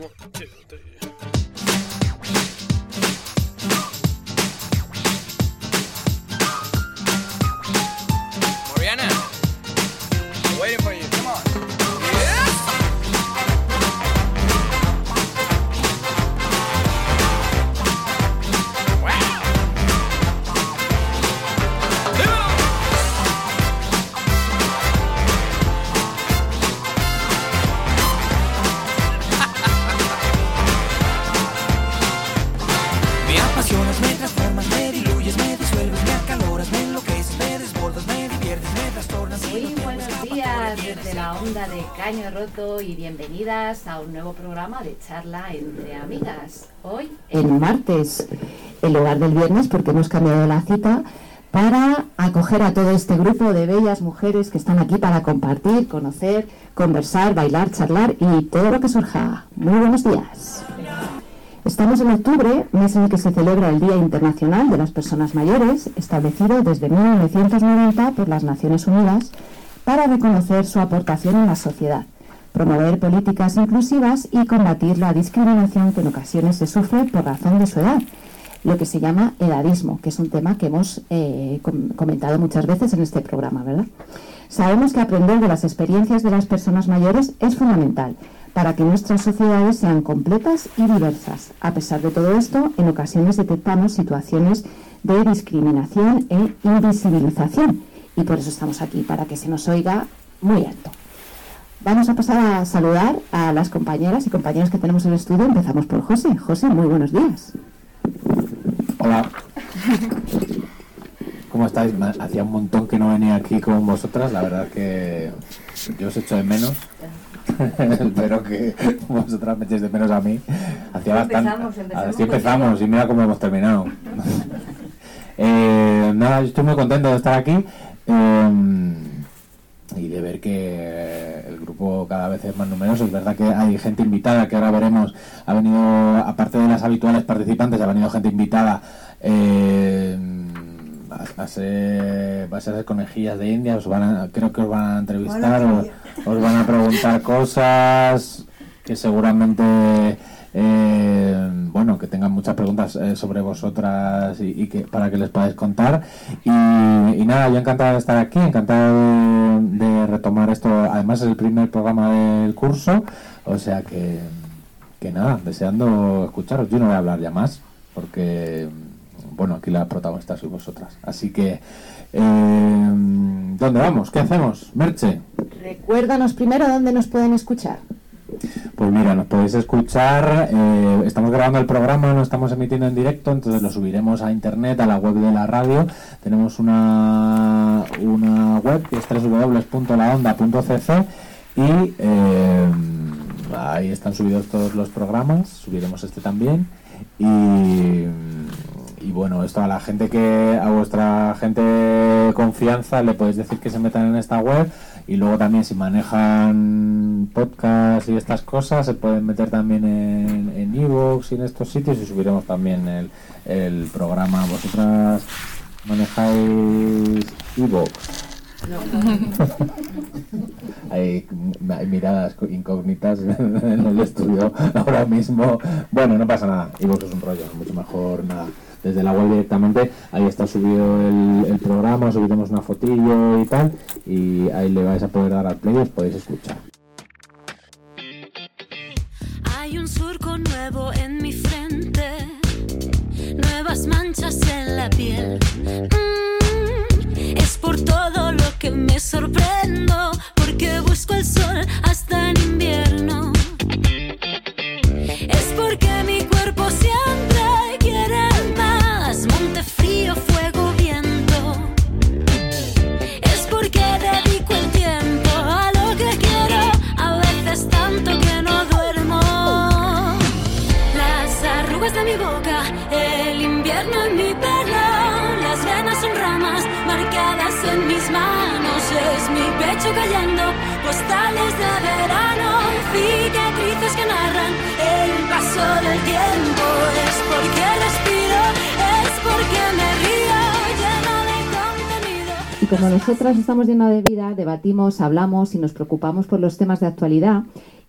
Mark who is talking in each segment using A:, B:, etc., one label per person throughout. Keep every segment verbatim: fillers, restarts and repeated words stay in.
A: Mariana, I'm waiting for you. Come on. Yes. Wow.
B: Me apasionas, me transformas, me diluyes, me disuelves, me acaloras, me enloqueces, me desbordas, me diviertes, me trastornas.
C: Muy buenos días desde la onda de Caño Roto y bienvenidas a un nuevo programa de charla entre amigas. Hoy, el martes, en lugar del viernes, porque hemos cambiado la cita para acoger a todo este grupo de bellas mujeres que están aquí para compartir, conocer, conversar, bailar, charlar y todo lo que surja. Muy buenos días. Estamos en octubre, mes en el que se celebra el Día Internacional de las Personas Mayores, establecido desde mil novecientos noventa por las Naciones Unidas para reconocer su aportación en la sociedad, promover políticas inclusivas y combatir la discriminación que en ocasiones se sufre por razón de su edad, lo que se llama edadismo, que es un tema que hemos eh, com- comentado muchas veces en este programa, ¿verdad? Sabemos que aprender de las experiencias de las personas mayores es fundamental para que nuestras sociedades sean completas y diversas. A pesar de todo esto, en ocasiones detectamos situaciones de discriminación e invisibilización y por eso estamos aquí, para que se nos oiga muy alto. Vamos a pasar a saludar a las compañeras y compañeros que tenemos en el estudio. Empezamos por José. José, muy buenos días.
D: Hola. ¿Cómo estáis? Hacía un montón que no venía aquí con vosotras, la verdad que yo os echo de menos. Espero que vosotras me echéis de menos a mí. Hacía bastante.
C: Empezamos, empezamos
D: Así empezamos y mira cómo hemos terminado. eh, nada, yo estoy muy contento de estar aquí eh, y de ver que el grupo cada vez es más numeroso. Es verdad que hay gente invitada, que ahora veremos. Ha venido, aparte de las habituales participantes, ha venido gente invitada. Eh, a, a ser, va a ser conejillas de India, os van a, creo que os van a entrevistar, os, os van a preguntar cosas que seguramente eh, bueno, que tengan muchas preguntas eh, sobre vosotras y, y que para que les podáis contar y, y nada, yo encantado de estar aquí, encantado de, de retomar esto, además es el primer programa del curso, o sea que que nada, deseando escucharos. Yo no voy a hablar ya más porque bueno, aquí la protagonista sois vosotras. Así que, eh, ¿dónde vamos? ¿Qué hacemos? Merche.
C: Recuérdanos primero dónde nos pueden escuchar.
D: Pues mira, nos podéis escuchar, eh, estamos grabando el programa, no estamos emitiendo en directo, entonces lo subiremos a internet, a la web de la radio. Tenemos una, una web que es doble u doble u doble u punto la onda punto c c y eh, ahí están subidos todos los programas, subiremos este también y... Y bueno, esto a la gente que, a vuestra gente de confianza le podéis decir que se metan en esta web y luego también si manejan podcast y estas cosas se pueden meter también en en iVoox y en estos sitios y subiremos también el, el programa. ¿Vosotras manejáis iVoox? No. hay, hay miradas incógnitas en el estudio ahora mismo. Bueno, no pasa nada, iVoox es un rollo, mucho mejor nada. Desde la web directamente, ahí está subido el, el programa, subiremos una fotillo y tal, y ahí le vais a poder dar al play y os podéis escuchar.
E: Hay un surco nuevo en mi frente, nuevas manchas en la piel. Mm, es por todo lo que me sorprendo, porque busco el sol hasta en invierno. Es porque mi cuerpo siempre quiere más, monte frío, fuego, viento. Es porque dedico el tiempo a lo que quiero, a veces tanto que no duermo. Las arrugas de mi boca, el invierno en mi pelo, las venas son ramas marcadas en mis manos. Es mi pecho cayendo, postales de verano, cicatrices que narran el paso del tiempo. Es porque respiro, es porque me río, lleno de contenido.
C: Y como nosotras estamos llenas de vida, debatimos, hablamos y nos preocupamos por los temas de actualidad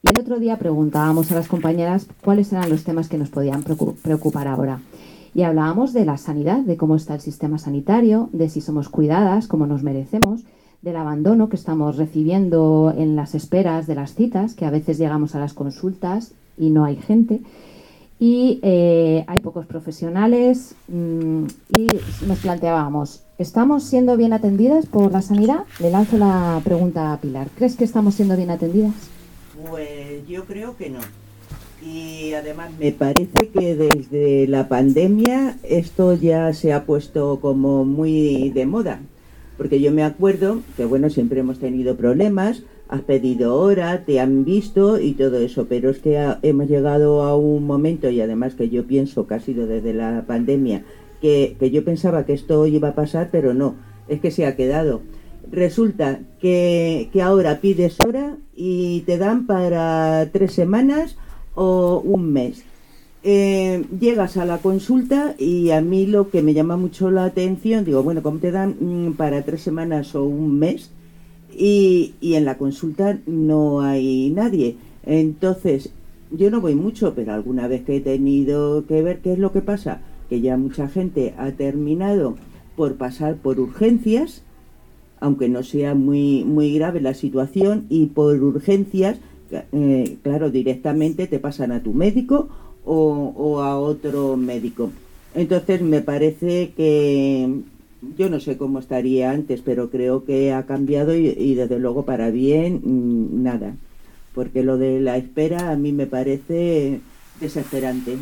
C: Y el otro día preguntábamos a las compañeras cuáles eran los temas que nos podían preocupar ahora. Y hablábamos de la sanidad, de cómo está el sistema sanitario, de si somos cuidadas, como nos merecemos, del abandono que estamos recibiendo en las esperas de las citas, que a veces llegamos a las consultas y no hay gente. Y eh, hay pocos profesionales mmm, y nos planteábamos, ¿estamos siendo bien atendidas por la sanidad? Le lanzo la pregunta a Pilar. ¿Crees que estamos siendo bien atendidas?
F: Pues yo creo que no. Y además me parece que desde la pandemia esto ya se ha puesto como muy de moda. Porque yo me acuerdo que, bueno, siempre hemos tenido problemas, has pedido hora, te han visto y todo eso, pero es que ha, hemos llegado a un momento, y además que yo pienso que ha sido desde la pandemia, que, que yo pensaba que esto iba a pasar, pero no, es que se ha quedado. Resulta que, que ahora pides hora y te dan para tres semanas o un mes. Eh, llegas a la consulta y a mí lo que me llama mucho la atención, digo, bueno, ¿cómo te dan mm, para tres semanas o un mes? Y, y en la consulta no hay nadie. Entonces, yo no voy mucho, pero alguna vez que he tenido que ver qué es lo que pasa, que ya mucha gente ha terminado por pasar por urgencias, aunque no sea muy, muy grave la situación, y por urgencias, eh, claro, directamente te pasan a tu médico o, o a otro médico. Entonces me parece que, yo no sé cómo estaría antes, pero creo que ha cambiado y, y desde luego para bien, mmm, nada. Porque lo de la espera a mí me parece desesperante.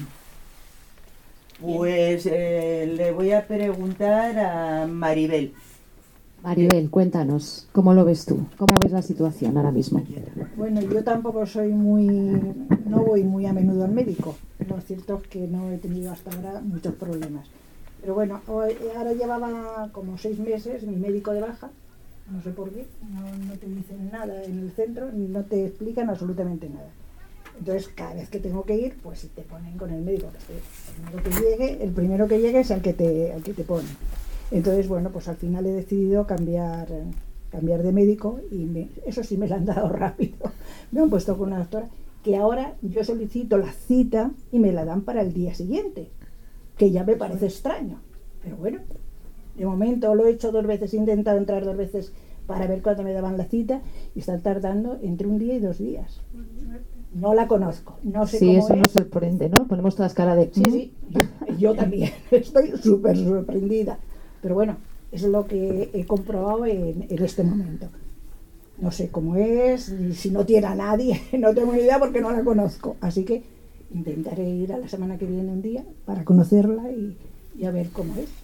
F: Pues eh, le voy a preguntar a Maribel.
C: Maribel, cuéntanos, ¿cómo lo ves tú? ¿Cómo ves la situación ahora mismo?
G: Bueno, yo tampoco soy muy, no voy muy a menudo al médico. Lo cierto es que no he tenido hasta ahora muchos problemas. Pero bueno, ahora llevaba como seis meses mi médico de baja, no sé por qué, no, no te dicen nada en el centro, no te explican absolutamente nada. Entonces, cada vez que tengo que ir, pues te ponen con el médico. El primero que llegue, el primero que llegue es el que te, el que te ponen. Entonces, bueno, pues al final he decidido cambiar, cambiar de médico y me, eso sí me lo han dado rápido. Me han puesto con una doctora que ahora yo solicito la cita y me la dan para el día siguiente, que ya me parece extraño. Pero bueno, de momento lo he hecho dos veces, he intentado entrar dos veces para ver cuándo me daban la cita y están tardando entre un día y dos días. No la conozco, no sé
C: sí,
G: cómo
C: eso
G: es.
C: nos sorprende, ¿no? Ponemos todas cara de...
G: Sí, sí, yo, yo también estoy súper sorprendida. Pero bueno, eso es lo que he comprobado en, en este momento. No sé cómo es, ni si no tiene a nadie, no tengo ni idea porque no la conozco. Así que intentaré ir a la semana que viene un día para conocerla y, y a ver cómo es.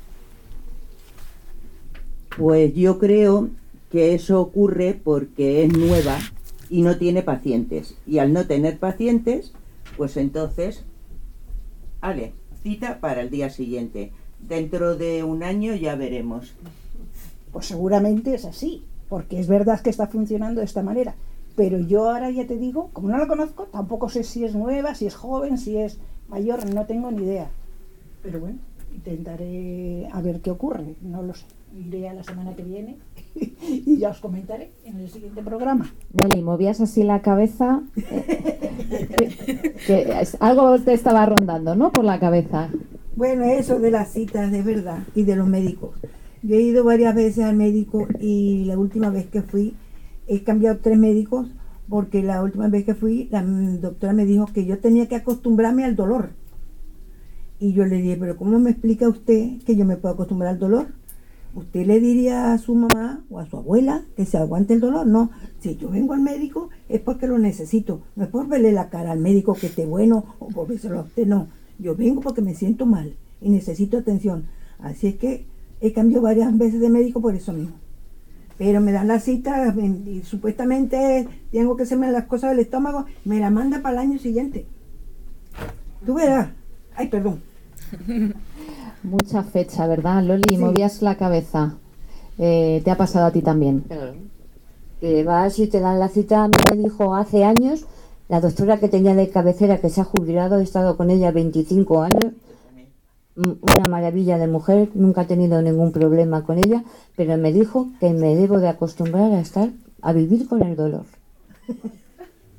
F: Pues yo creo que eso ocurre porque es nueva y no tiene pacientes. Y al no tener pacientes, pues entonces, vale, cita para el día siguiente. Dentro de un año ya veremos.
G: Pues seguramente es así, porque es verdad que está funcionando de esta manera. Pero yo ahora ya te digo, como no la conozco, tampoco sé si es nueva, si es joven, si es mayor, no tengo ni idea. Pero bueno, intentaré a ver qué ocurre, no lo sé. Iré a la semana que viene y ya os comentaré en el siguiente programa.
C: Nelly, movías así la cabeza, eh, que, que algo te estaba rondando, ¿no? Por la cabeza.
H: Bueno, eso de las citas, de verdad, y de los médicos. Yo he ido varias veces al médico y la última vez que fui, he cambiado tres médicos porque la última vez que fui, la doctora me dijo que yo tenía que acostumbrarme al dolor. Y yo le dije, pero ¿cómo me explica usted que yo me puedo acostumbrar al dolor? ¿Usted le diría a su mamá o a su abuela que se aguante el dolor? No, si yo vengo al médico es porque lo necesito. No es por verle la cara al médico que esté bueno o por vérselo a usted, no. Yo vengo porque me siento mal y necesito atención. Así es que he cambiado varias veces de médico por eso mismo. Pero me dan la cita y supuestamente tengo que hacerme las cosas del estómago, me la manda para el año siguiente. Tú verás. Ay, perdón.
C: Mucha fecha, ¿verdad, Loli?
H: Sí.
C: Movías la cabeza. Eh, ¿Te ha pasado a ti también?
I: Claro. Que vas y te dan la cita. A mí me dijo hace años, la doctora que tenía de cabecera, que se ha jubilado, he estado con ella veinticinco años, una maravilla de mujer, nunca he tenido ningún problema con ella, pero me dijo que me debo de acostumbrar a estar, a vivir con el dolor.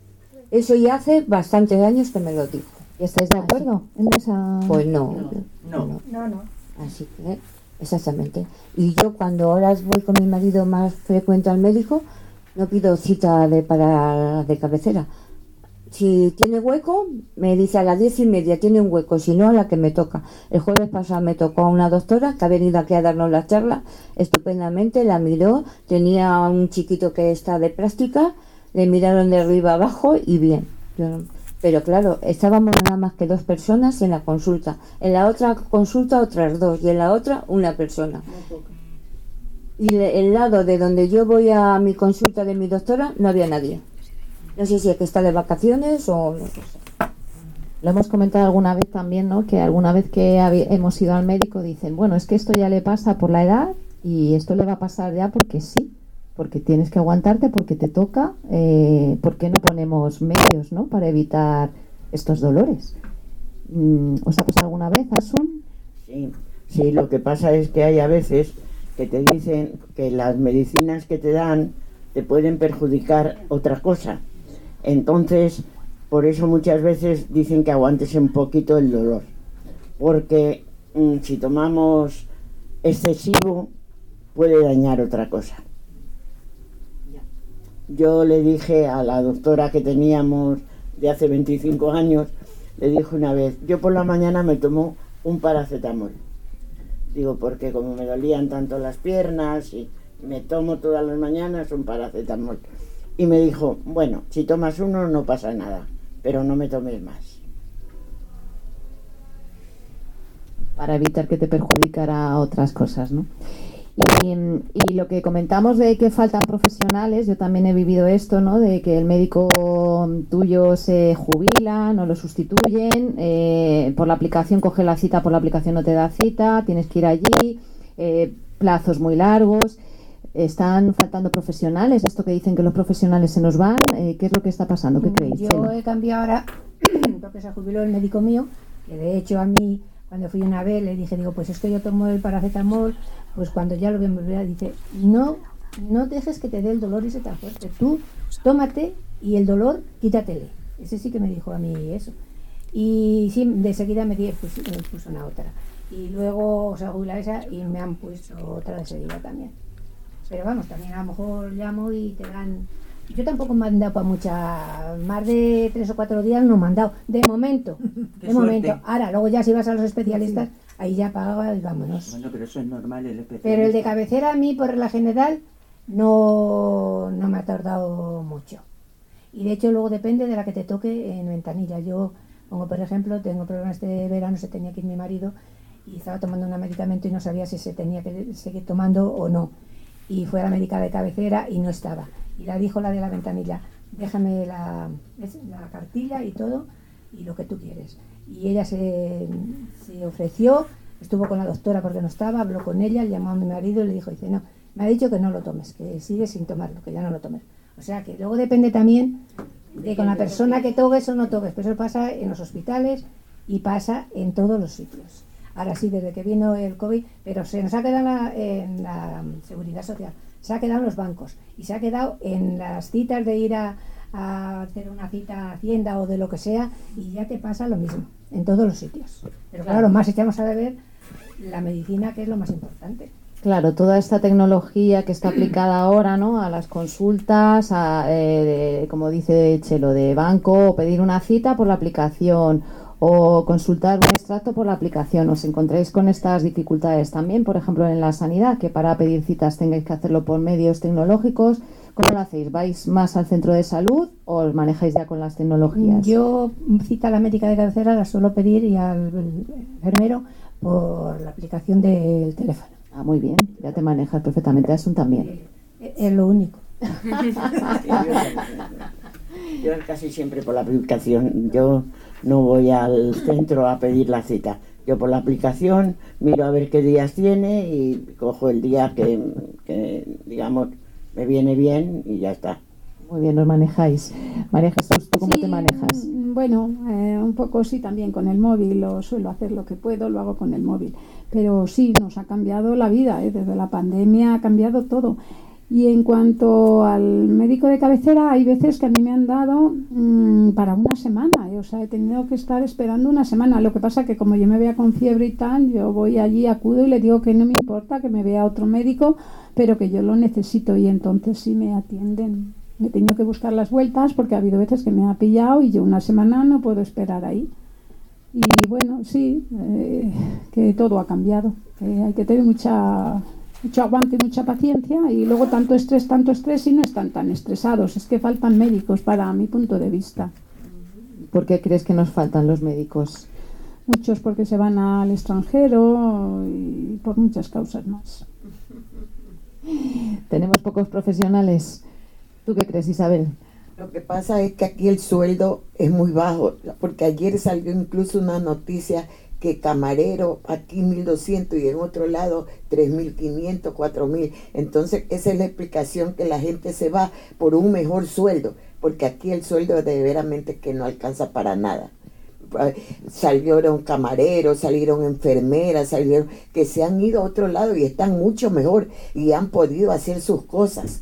I: Eso ya hace bastantes años que me lo dijo.
C: ¿Y estáis de acuerdo en esa...?
I: Pues no.
F: No.
I: no.
G: No, no.
I: Así que, exactamente. Y yo cuando ahora voy con mi marido más frecuente al médico, no pido cita de para de cabecera. Si tiene hueco, me dice a las diez y media tiene un hueco, si no a la que me toca. El jueves pasado me tocó a una doctora que ha venido aquí a darnos la charla estupendamente, la miró, tenía un chiquito que está de plástica, le miraron de arriba abajo y bien. Yo, pero claro, estábamos nada más que dos personas en la consulta. En la otra consulta otras dos y en la otra una persona. Y el lado de donde yo voy a mi consulta de mi doctora no había nadie. No sé si es que está de vacaciones o no sé.
C: Lo hemos comentado alguna vez también, ¿no? Que alguna vez que habi- hemos ido al médico dicen, bueno, es que esto ya le pasa por la edad y esto le va a pasar ya porque sí, porque tienes que aguantarte, porque te toca, eh, ¿por qué no ponemos medios, ¿no? Para evitar estos dolores. Mm, ¿Os ha pasado alguna vez, Asun?
J: Sí, sí, lo que pasa es que hay a veces que te dicen que las medicinas que te dan te pueden perjudicar otra cosa. Entonces, por eso muchas veces dicen que aguantes un poquito el dolor. Porque mmm, si tomamos excesivo, puede dañar otra cosa. Yo le dije a la doctora que teníamos de hace veinticinco años, le dije una vez, yo por la mañana me tomo un paracetamol. Digo, porque como me dolían tanto las piernas y me tomo todas las mañanas un paracetamol. Y me dijo, bueno, si tomas uno no pasa nada, pero no me tomes más.
C: Para evitar que te perjudicara otras cosas, ¿no? Y, y lo que comentamos de que faltan profesionales, yo también he vivido esto, ¿no? De que el médico tuyo se jubila, no lo sustituyen, eh, por la aplicación coge la cita, por la aplicación no te da cita, tienes que ir allí, eh, plazos muy largos. Están faltando profesionales, esto que dicen que los profesionales se nos van, eh, ¿qué es lo que está pasando? ¿Qué creéis?
G: Yo he cambiado ahora, porque se jubiló el médico mío, que de hecho a mí, cuando fui una vez, le dije, digo, pues es que yo tomo el paracetamol, pues cuando ya lo voy a volver, dice, no, no dejes que te dé el dolor y se tan fuerte, tú tómate y el dolor quítatele. Ese sí que me dijo a mí eso. Y sí, de seguida me, di, pues, me puso una otra. Y luego se jubiló esa y me han puesto otra de seguida también. Pero vamos, también a lo mejor llamo y te dan... Yo tampoco me han dado para mucha... Más de tres o cuatro días no me han dado. De momento.
F: Qué
G: de
F: suerte.
G: momento. Ahora, luego ya si vas a los especialistas, ahí ya pagas y vámonos.
F: Bueno, pero eso es normal, el especialista.
G: Pero el de cabecera a mí, por la general, no, no me ha tardado mucho. Y de hecho luego depende de la que te toque en ventanilla. Yo, como por ejemplo, tengo problemas este verano, se tenía que ir mi marido y estaba tomando un medicamento y no sabía si se tenía que seguir tomando o no. Y fue a la médica de cabecera y no estaba. Y la dijo la de la ventanilla, déjame la, la cartilla y todo, y lo que tú quieres. Y ella se, se ofreció, estuvo con la doctora porque no estaba, habló con ella, llamó a mi marido y le dijo, dice, no, me ha dicho que no lo tomes, que sigues sin tomarlo, que ya no lo tomes. O sea que luego depende también de con la persona que toques o no toques, pero eso pasa en los hospitales y pasa en todos los sitios. Ahora sí, desde que vino el COVID, pero se nos ha quedado la, en la seguridad social, se ha quedado en los bancos y se ha quedado en las citas de ir a, a hacer una cita a Hacienda o de lo que sea y ya te pasa lo mismo en todos los sitios. Pero claro, más echamos a ver la medicina, que es lo más importante.
C: Claro, toda esta tecnología que está aplicada ahora, ¿no? A las consultas, a, eh, de, como dice Chelo, de banco, o pedir una cita por la aplicación o consultar un extracto por la aplicación. ¿Os encontráis con estas dificultades también, por ejemplo, en la sanidad, que para pedir citas tengáis que hacerlo por medios tecnológicos? ¿Cómo lo hacéis? ¿Vais más al centro de salud o os manejáis ya con las tecnologías?
G: Yo cita a la médica de cabecera la suelo pedir y al enfermero por la aplicación del teléfono.
C: Ah, muy bien, ya te manejas perfectamente. Asun también.
G: Es lo único.
J: Yo casi siempre por la aplicación, yo no voy al centro a pedir la cita. Yo por la aplicación miro a ver qué días tiene y cojo el día que, que digamos, me viene bien y ya está.
C: Muy bien, os manejáis. María Jesús, ¿tú cómo
K: Sí,
C: te manejas?
K: Bueno, eh, un poco sí, también con el móvil, lo suelo hacer lo que puedo, lo hago con el móvil. Pero sí, nos ha cambiado la vida, ¿eh? Desde la pandemia ha cambiado todo. Y en cuanto al médico de cabecera, hay veces que a mí me han dado mmm, para una semana, o sea, he tenido que estar esperando una semana. Lo que pasa que como yo me vea con fiebre y tal, yo voy allí, acudo y le digo que no me importa, que me vea otro médico, pero que yo lo necesito, y entonces sí me atienden. Me he tenido que buscar las vueltas porque ha habido veces que me ha pillado y yo una semana no puedo esperar ahí. Y bueno, sí, eh, que todo ha cambiado, que hay que tener mucha... mucho aguante y mucha paciencia, y luego tanto estrés, tanto estrés y no están tan estresados. Es que faltan médicos para mi punto de vista.
C: ¿Por qué crees que nos faltan los médicos?
K: Muchos porque se van al extranjero y por muchas causas más.
C: Tenemos pocos profesionales. ¿Tú qué crees, Isabel?
J: Lo que pasa es que aquí el sueldo es muy bajo, porque ayer salió incluso una noticia que camarero aquí mil doscientos y en otro lado tres mil quinientos, cuatro mil. Entonces esa es la explicación, que la gente se va por un mejor sueldo, porque aquí el sueldo de veramente que no alcanza para nada. Salieron camareros, salieron enfermeras, salieron que se han ido a otro lado y están mucho mejor y han podido hacer sus cosas.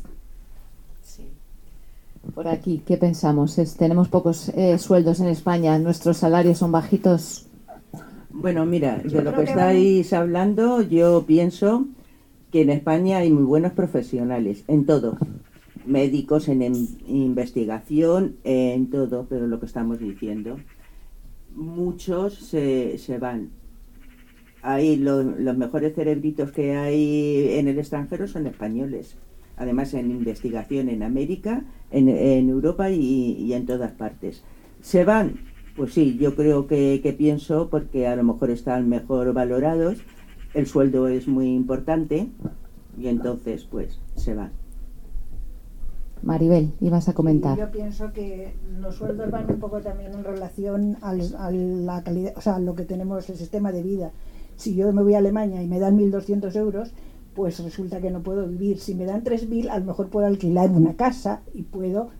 C: Por aquí, ¿qué pensamos? Es, tenemos pocos eh, sueldos en España, nuestros salarios son bajitos.
F: Bueno, mira, de lo que estáis hablando, yo pienso que en España hay muy buenos profesionales, en todo. Médicos, en, en investigación, en todo, pero lo que estamos diciendo. Muchos se, se van. Ahí lo, los mejores cerebritos que hay en el extranjero son españoles. Además, en investigación en América, en, en Europa y, y en todas partes. Se van. Pues sí, yo creo que, que pienso porque a lo mejor están mejor valorados, el sueldo es muy importante y entonces pues se van.
C: Maribel, ibas a comentar.
G: Sí, yo pienso que los sueldos van un poco también en relación al, a la calidad, o sea, a lo que tenemos, el sistema de vida. Si yo me voy a Alemania y me dan mil doscientos euros, pues resulta que no puedo vivir. Si me dan tres mil, a lo mejor puedo alquilar una casa y puedo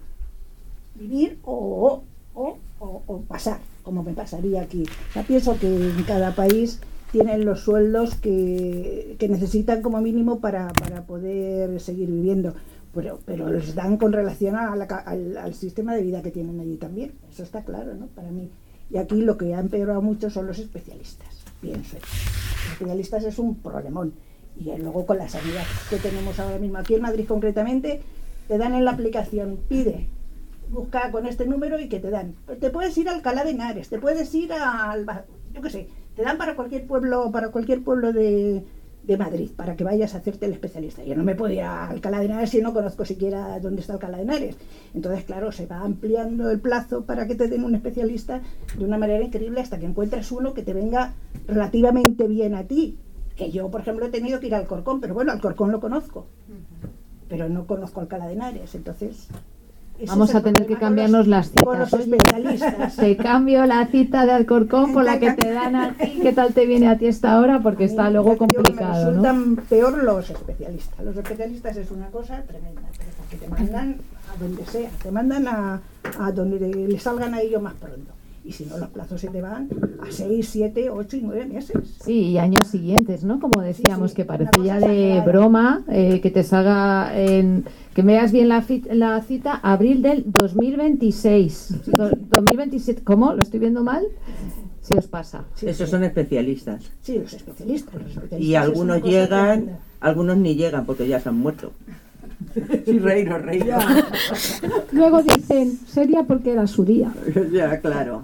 G: vivir o... o O, o pasar, como me pasaría aquí. O sea, pienso que en cada país tienen los sueldos que, que necesitan como mínimo para, para poder seguir viviendo, pero, pero los dan con relación a la, al, al sistema de vida que tienen allí también, eso está claro, ¿no? Para mí. Y aquí lo que ha empeorado mucho son los especialistas, pienso. Los especialistas es un problemón. Y luego con la sanidad que tenemos ahora mismo, aquí en Madrid concretamente, te dan en la aplicación, pide, busca con este número y que te dan. Te puedes ir a Alcalá de Henares, te puedes ir al, yo qué sé, te dan para cualquier pueblo, para cualquier pueblo de, de Madrid, para que vayas a hacerte el especialista. Yo no me puedo ir a Alcalá de Henares si no conozco siquiera dónde está Alcalá de Henares. Entonces, claro, se va ampliando el plazo para que te den un especialista de una manera increíble hasta que encuentres uno que te venga relativamente bien a ti. Que yo, por ejemplo, he tenido que ir al Alcorcón, pero bueno, Alcorcón lo conozco, pero no conozco Alcalá de Henares, entonces...
C: Vamos a tener que cambiarnos las citas.
G: Con los especialistas.
C: Te cambio la cita de Alcorcón por la que te dan a ti. ¿Qué tal te viene a ti esta hora? Porque está luego complicado, ¿no?
G: Resultan peor los especialistas. Los especialistas es una cosa tremenda, pero porque te mandan a donde sea, te mandan a, a donde le salgan a ellos más pronto. Y si no, los plazos se te van a seis, siete, ocho y nueve meses.
C: Sí, y años siguientes, ¿no? Como decíamos, sí, sí, que parece ya de
G: exagerada.
C: broma, eh, que te salga en... Que me veas bien la, la cita, abril del dos mil veintiséis. Sí. Do, dos mil veintisiete, ¿cómo? ¿Lo estoy viendo mal? Si os pasa.
F: Sí, Esos sí. son especialistas.
G: Sí, los especialistas. Los especialistas
F: y algunos llegan, tremenda. algunos ni llegan porque ya se han muerto. Sí, reino, reino.
K: Luego dicen, sería porque era su día.
F: Ya, claro.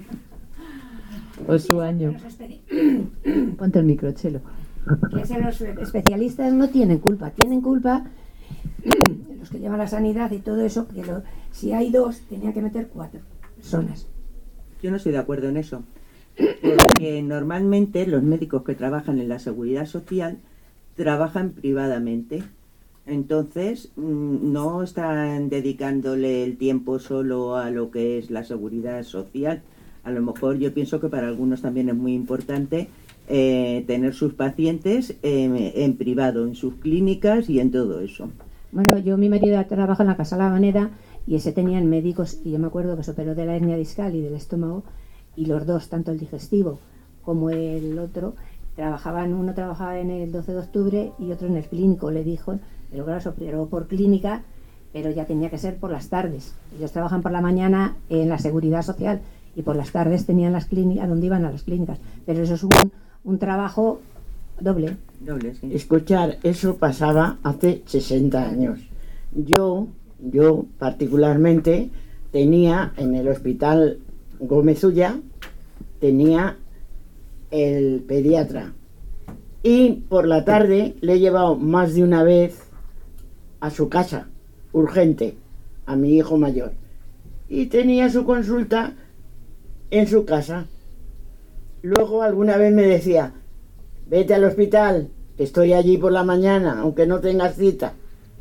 C: O su año. Ponte el micro, Chelo.
L: Que los especialistas no tienen culpa, tienen culpa los que llevan la sanidad y todo eso, que lo, si hay dos, tenía que meter cuatro personas.
F: Yo no estoy de acuerdo en eso, porque normalmente los médicos que trabajan en la seguridad social trabajan privadamente, entonces no están dedicándole el tiempo solo a lo que es la seguridad social. A lo mejor yo pienso que para algunos también es muy importante eh, tener sus pacientes eh, en privado, en sus clínicas y en todo eso.
L: Bueno, yo mi marido trabaja en la Casa La Manera y ese tenían médicos, y yo me acuerdo que se operó de la hernia discal y del estómago, y los dos, tanto el digestivo como el otro, trabajaban, uno trabajaba en el doce de octubre y otro en el clínico. Le dijo pero claro, se operó por clínica, pero ya tenía que ser por las tardes. Ellos trabajan por la mañana en la seguridad social y por las tardes tenían las clínicas, donde iban a las clínicas, pero eso es un, un trabajo doble.
F: Doble, sí.
J: Escuchar, eso pasaba hace sesenta años. Yo, yo particularmente, tenía en el hospital Gómez Ulla, tenía el pediatra. Y por la tarde le he llevado más de una vez a su casa, urgente, a mi hijo mayor. Y tenía su consulta en su casa. Luego alguna vez me decía, vete al hospital, que estoy allí por la mañana, aunque no tengas cita.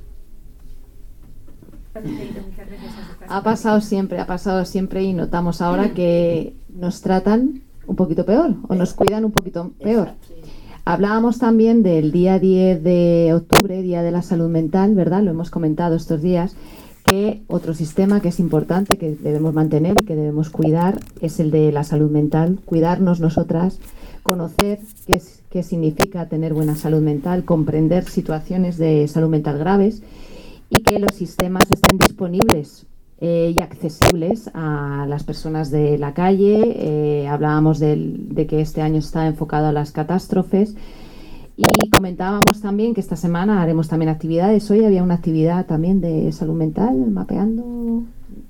C: Ha pasado siempre, ha pasado siempre y notamos ahora que nos tratan un poquito peor o nos cuidan un poquito peor. Hablábamos también del día diez de octubre, Día de la Salud Mental, ¿verdad? Lo hemos comentado estos días, que otro sistema que es importante, que debemos mantener y que debemos cuidar, es el de la salud mental. Cuidarnos nosotras, conocer qué, es, qué significa tener buena salud mental, comprender situaciones de salud mental graves y que los sistemas estén disponibles eh, y accesibles a las personas de la calle. Eh, hablábamos del, de que este año está enfocado a las catástrofes y comentábamos también que esta semana haremos también actividades. Hoy había una actividad también de salud mental, mapeando,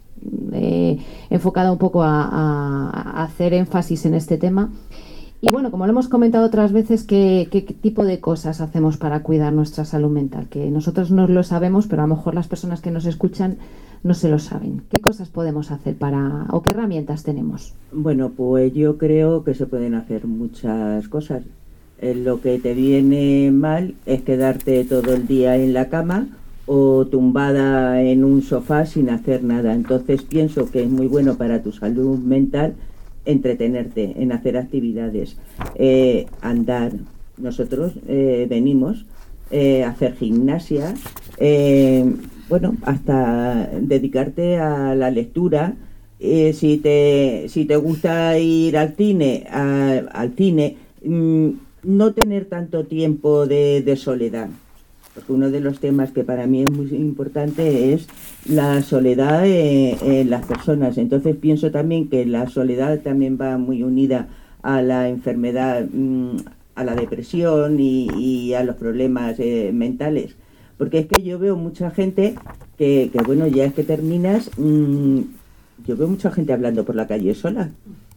C: eh, enfocada un poco a, a, a hacer énfasis en este tema. Y bueno, como lo hemos comentado otras veces, ¿qué, qué, qué tipo de cosas hacemos para cuidar nuestra salud mental? Que nosotros no lo sabemos, pero a lo mejor las personas que nos escuchan no se lo saben. ¿Qué cosas podemos hacer para, o qué herramientas tenemos?
F: Bueno, pues yo creo que se pueden hacer muchas cosas. Eh, lo que te viene mal es quedarte todo el día en la cama o tumbada en un sofá sin hacer nada. Entonces pienso que es muy bueno para tu salud mental entretenerte en hacer actividades, eh, andar. Nosotros eh, venimos eh, a hacer gimnasia, eh, bueno, hasta dedicarte a la lectura. Eh, si te si te gusta ir al cine, a, al cine, mmm, no tener tanto tiempo de, de soledad. Porque uno de los temas que para mí es muy importante es la soledad en, en las personas. Entonces pienso también que la soledad también va muy unida a la enfermedad, a la depresión y, y a los problemas eh, mentales. Porque es que yo veo mucha gente que, que bueno, ya es que terminas, mmm, yo veo mucha gente hablando por la calle sola.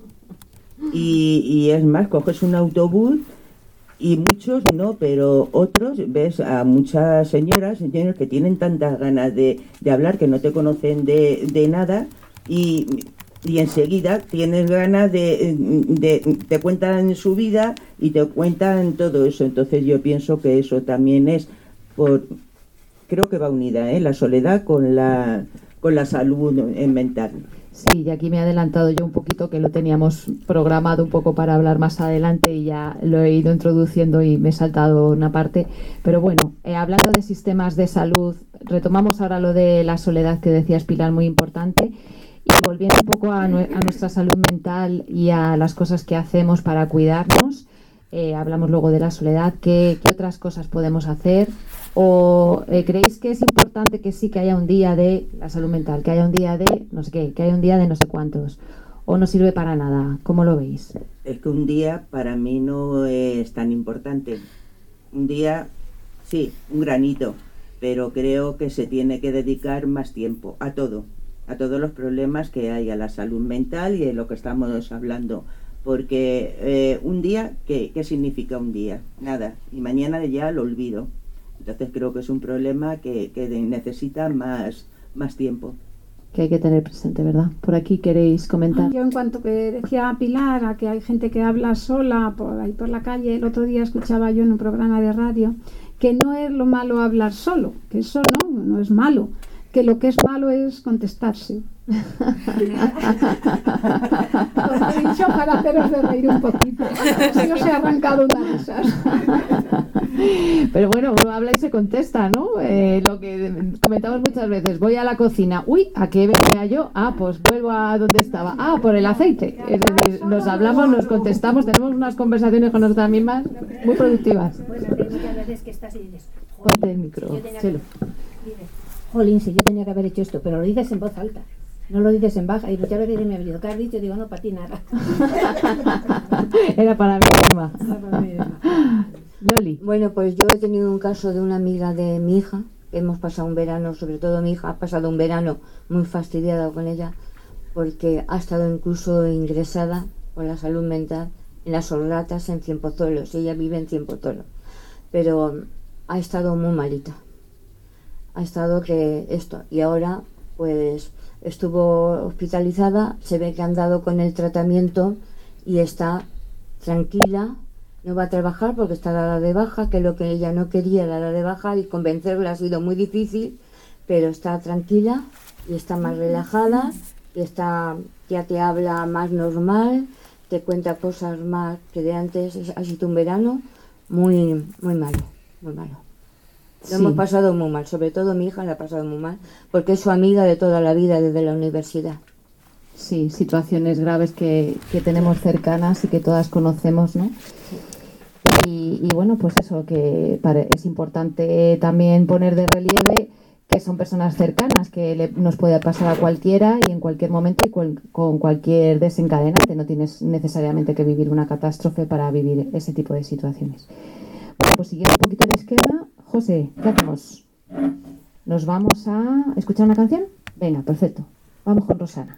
F: Y, y es más, coges un autobús. Y muchos no, pero otros, ves a muchas señoras, señores que tienen tantas ganas de, de hablar, que no te conocen de, de nada, y, y enseguida tienes ganas de, de, te cuentan su vida y te cuentan todo eso. Entonces yo pienso que eso también es, por creo que va unida, ¿eh? La soledad con la, con la salud mental.
C: Sí, y aquí me he adelantado yo un poquito, que lo teníamos programado un poco para hablar más adelante y ya lo he ido introduciendo y me he saltado una parte. Pero bueno, eh, hablando de sistemas de salud, retomamos ahora lo de la soledad que decías, Pilar, muy importante. Y volviendo un poco a, nue- a nuestra salud mental y a las cosas que hacemos para cuidarnos, eh, hablamos luego de la soledad. ¿Qué, qué otras cosas podemos hacer? ¿O eh, creéis que es importante que sí que haya un día de la salud mental, que haya un día de no sé qué, que haya un día de no sé cuántos? ¿O no sirve para nada? ¿Cómo lo veis?
F: Es que un día para mí no es tan importante. Un día, sí, un granito, pero creo que se tiene que dedicar más tiempo a todo, a todos los problemas que hay, a la salud mental y de lo que estamos hablando. Porque eh, un día, ¿qué, ¿qué significa un día? Nada, y mañana ya lo olvido. Entonces creo que es un problema que, que necesita más, más tiempo.
C: Que hay que tener presente, ¿verdad? Por aquí queréis comentar.
K: Yo en cuanto que decía Pilar, a que hay gente que habla sola por ahí por la calle, el otro día escuchaba yo en un programa de radio que no es lo malo hablar solo, que eso no, no es malo, que lo que es malo es contestarse. Lo he dicho para haceros de reír un poquito. Si os he arrancado una risas.
C: Pero bueno, uno habla y se contesta, ¿no? Eh, lo que comentamos muchas veces, voy a la cocina, uy, ¿a qué venía yo? Ah, pues vuelvo a donde estaba, ah, por el aceite. Es decir, nos hablamos, nos contestamos, tenemos unas conversaciones con nosotras mismas muy productivas.
L: Bueno, hay muchas veces que estás y dices,
C: Ponte el micro, Chelo.
L: Jolín, si yo tenía que haber hecho esto, pero lo dices en voz alta, no lo dices en baja. Y muchas veces me ha venido, ¿qué has dicho? Digo, no, para ti nada.
C: Era para mí misma.
L: Era para mí misma.
C: Loli.
I: Bueno, pues yo he tenido un caso de una amiga de mi hija. Hemos pasado un verano, sobre todo mi hija, ha pasado un verano muy fastidiada con ella, porque ha estado incluso ingresada por la salud mental en las Horratas en Cienpozuelos. Ella vive en Cienpozuelos, pero ha estado muy malita. Ha estado que esto, y ahora pues estuvo hospitalizada, se ve que han dado con el tratamiento y está tranquila, no va a trabajar porque está dada de baja, que es lo que ella no quería, dada de baja, y convencerla ha sido muy difícil, pero está tranquila y está más relajada, y está, ya te habla más normal, te cuenta cosas más que de antes. Ha sido un verano muy, muy malo, muy malo. Lo
C: Sí.
I: hemos pasado muy mal, sobre todo mi hija la ha pasado muy mal, porque es su amiga de toda la vida desde la universidad.
C: Sí, situaciones graves que, que tenemos cercanas y que todas conocemos, ¿no? Y, y bueno, pues eso, que pare- es importante también poner de relieve que son personas cercanas, que le- nos puede pasar a cualquiera y en cualquier momento y cual- con cualquier desencadenante. No tienes necesariamente que vivir una catástrofe para vivir ese tipo de situaciones. Bueno, pues siguiendo un poquito el esquema, José, ¿qué hacemos? ¿Nos vamos a escuchar una canción? Venga, perfecto. Vamos con Rosana.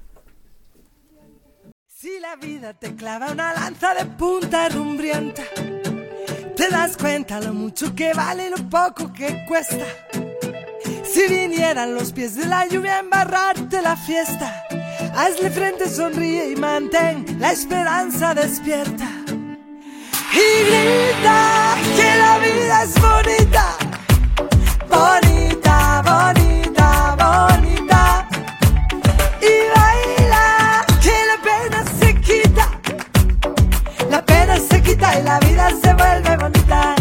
M: Si la vida te clava una lanza de punta rumbrienta, te das cuenta lo mucho que vale y lo poco que cuesta. Si vinieran los pies de la lluvia a embarrarte la fiesta, hazle frente, sonríe y mantén la esperanza despierta. Y grita que la vida es bonita, bonita, bonita, bonita. Y baila que la pena se quita, la pena se quita y la vida se vuelve bonita.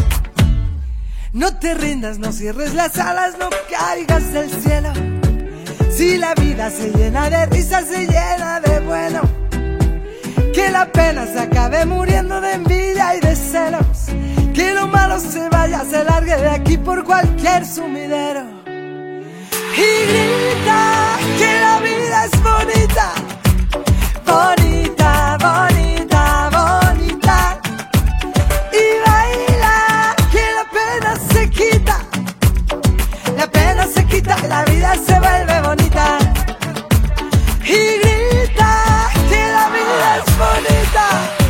M: No te rindas, no cierres las alas, no caigas del cielo. Si la vida se llena de risas, se llena de bueno. Que la pena se acabe muriendo de envidia y de celos. Que lo malo se vaya, se largue de aquí por cualquier sumidero. Y grita que la vida es bonita, bonita, bonita, bonita. Y baila que la pena se quita, la pena se quita y la vida se vuelve bonita. Y grita que la vida es bonita,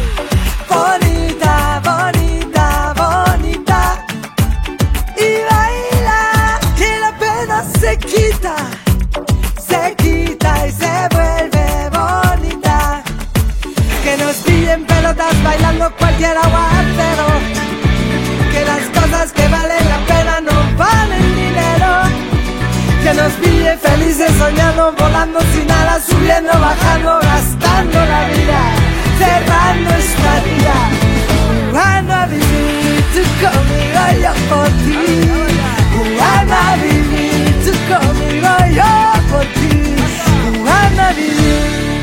M: bonita, bonita, bonita. Y baila que la pena se quita, se quita y se vuelve bonita. Que nos pillen pelotas bailando cualquier aguacero, que las cosas que valen la pena no valen dinero. Que nos pille felices soñando, volando sin alas, subiendo, bajando, gastando la vida, cerrando esta vida. Jugando a vivir, tú conmigo, yo por ti. Jugando a vivir, tú conmigo, yo por ti. Jugando a vivir.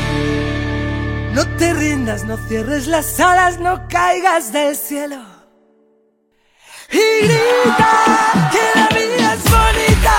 M: No te rindas, no cierres las alas, no caigas del cielo. Y grita que la vida es bonita,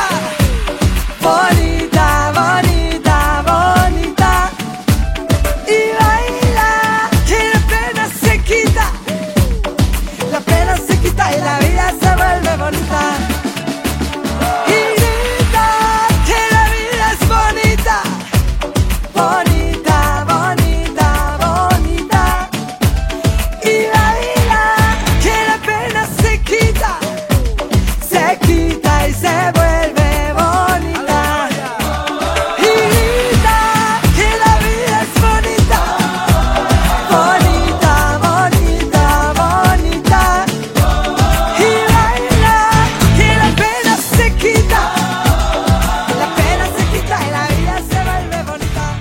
M: bonita, bonita, bonita. Y baila que la pena se quita, la pena se quita y la vida se vuelve bonita. Y grita que la vida es bonita, bonita, bonita, bonita. Y baila que la pena se quita, se quita y se vuelve bonita. Y grita que la vida es bonita, bonita, bonita, bonita. Y baila que la pena se quita, la pena se quita y la vida se vuelve bonita.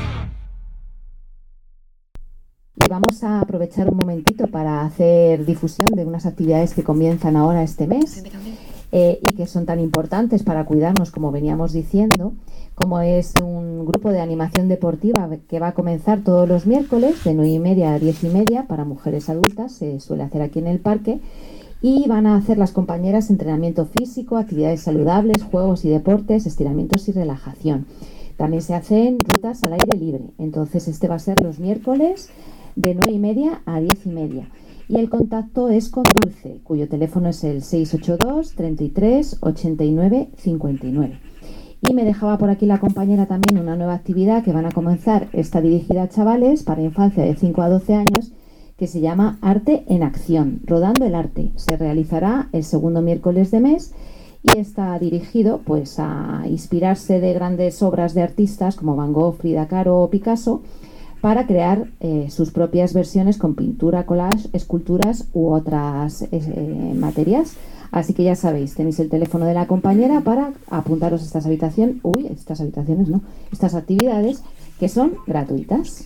C: Y vamos a aprovechar un momentito para hacer difusión de unas actividades que comienzan ahora este mes eh, y que son tan importantes para cuidarnos, como veníamos diciendo, como es un grupo de animación deportiva que va a comenzar todos los miércoles de nueve y media a diez y media para mujeres adultas. Se suele hacer aquí en el parque Y van a hacer las compañeras entrenamiento físico, actividades saludables, juegos y deportes, estiramientos y relajación. También se hacen rutas al aire libre. Entonces este va a ser los miércoles de nueve y media a diez y media. Y el contacto es con Dulce, cuyo teléfono es el seis ocho dos, treinta y tres, ochenta y nueve, cincuenta y nueve. Y me dejaba por aquí la compañera también una nueva actividad que van a comenzar, está dirigida a chavales para infancia de cinco a doce años, que se llama Arte en Acción, Rodando el Arte. Se realizará el segundo miércoles de mes y está dirigido pues a inspirarse de grandes obras de artistas como Van Gogh, Frida Kahlo o Picasso para crear eh, sus propias versiones con pintura, collage, esculturas u otras eh, materias. Así que ya sabéis, tenéis el teléfono de la compañera para apuntaros a estas habitaciones, uy, estas habitaciones no, estas actividades que son gratuitas.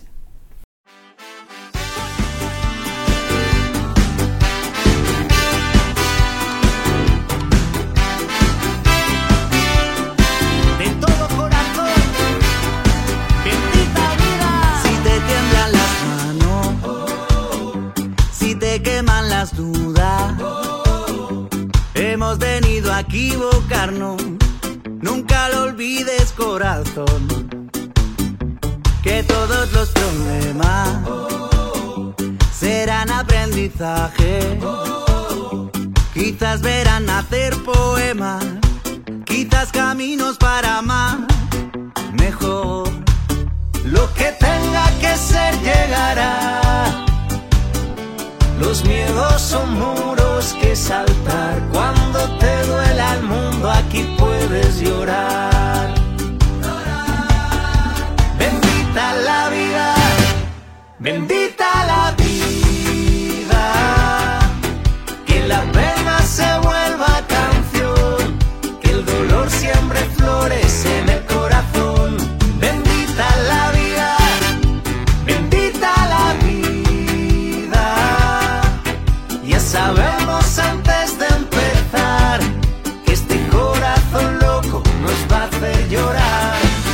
N: Queman las dudas, hemos venido a equivocarnos, nunca lo olvides, corazón, que todos los problemas serán aprendizaje, quizás verán nacer poemas, quizás caminos para más, mejor, lo que tenga que ser llegará. Los miedos son muros que saltar. Cuando te duela el mundo, aquí puedes llorar. Bendita la vida, bendita la vida. Que la pena se vuelva canción, que el dolor siempre florece en el corazón. Bendita la vida, bendita la vida. Sabemos antes de empezar que este corazón loco nos va a hacer llorar.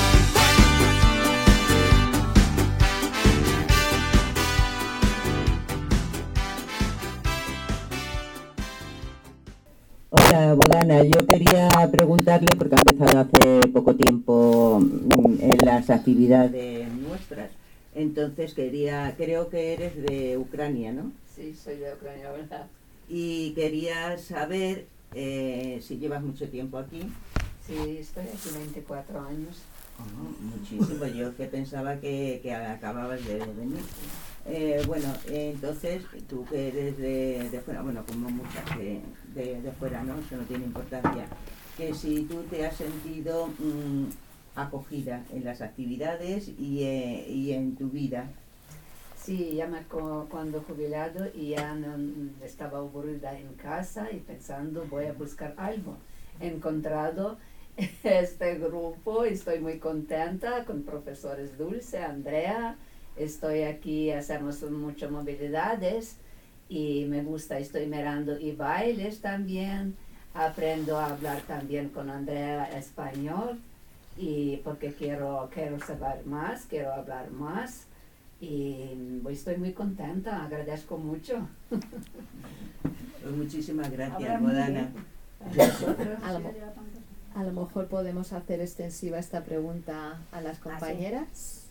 F: Hola, Modana, yo quería preguntarle, porque ha empezado hace poco tiempo en las actividades nuestras, entonces quería, creo que eres de Ucrania, ¿no?
O: Sí, soy de Ucrania, ¿verdad?
F: Y quería saber eh, si llevas mucho tiempo aquí.
O: Sí, estoy aquí veinticuatro años.
F: Oh, muchísimo, yo que pensaba que, que acababas de venir. Eh, bueno, eh, entonces, tú que eres de, de fuera, bueno, como muchas de, de, de fuera, ¿no? Eso no tiene importancia. Que si tú te has sentido mmm, acogida en las actividades y, eh, y en tu vida.
O: Sí, ya me co- cuando jubilado y ya no, estaba aburrida en casa y pensando voy a buscar algo. He encontrado este grupo y estoy muy contenta con profesores Dulce, Andrea. Estoy aquí, hacemos muchas movilidades y me gusta, estoy mirando y bailes también. Aprendo a hablar también con Andrea español y porque quiero, quiero saber más, quiero hablar más. Y pues, estoy muy contenta, agradezco mucho.
F: Pues muchísimas gracias, Modana.
C: A lo, a lo mejor podemos hacer extensiva esta pregunta a las compañeras.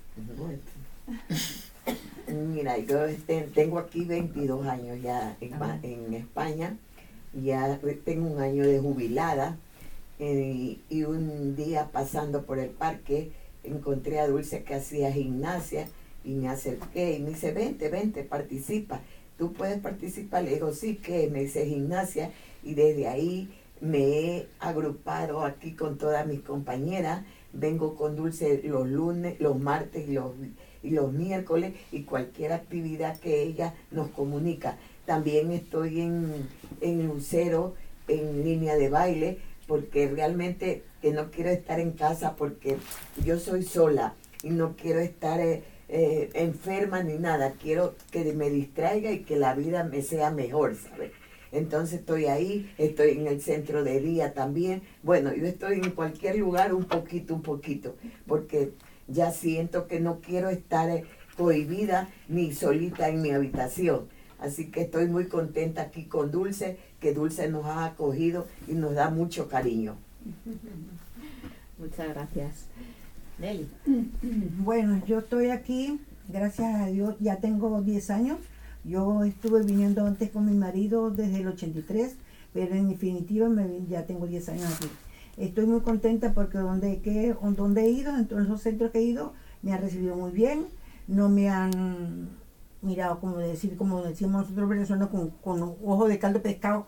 P: Mira, yo este, tengo aquí veintidós años ya en, en España, ya tengo un año de jubilada eh, y un día pasando por el parque encontré a Dulce que hacía gimnasia. Y me acerqué y me dice, vente, vente, participa. ¿Tú puedes participar? Le digo, sí, que me hice gimnasia. Y desde ahí me he agrupado aquí con todas mis compañeras. Vengo con Dulce los lunes, los martes y los, y los miércoles. Y cualquier actividad que ella nos comunica. También estoy en, en Lucero, en línea de baile, porque realmente que no quiero estar en casa porque yo soy sola. Y no quiero estar... Eh, Eh, enferma ni nada, quiero que me distraiga y que la vida me sea mejor, ¿sabes? Entonces estoy ahí, estoy en el centro de día también, bueno, yo estoy en cualquier lugar un poquito, un poquito, porque ya siento que no quiero estar eh, cohibida ni solita en mi habitación, Así que estoy muy contenta aquí con Dulce, que Dulce nos ha acogido y nos da mucho cariño.
C: Muchas gracias. Nelly.
H: Bueno, yo estoy aquí, gracias a Dios, ya tengo diez años. Yo estuve viniendo antes con mi marido desde el ochenta y tres, pero en definitiva me, ya tengo diez años aquí. Estoy muy contenta porque donde, que, donde he ido, en todos los centros que he ido, me han recibido muy bien. No me han mirado, como decir, como decimos nosotros venezolanos, con, con ojo de caldo de pescado.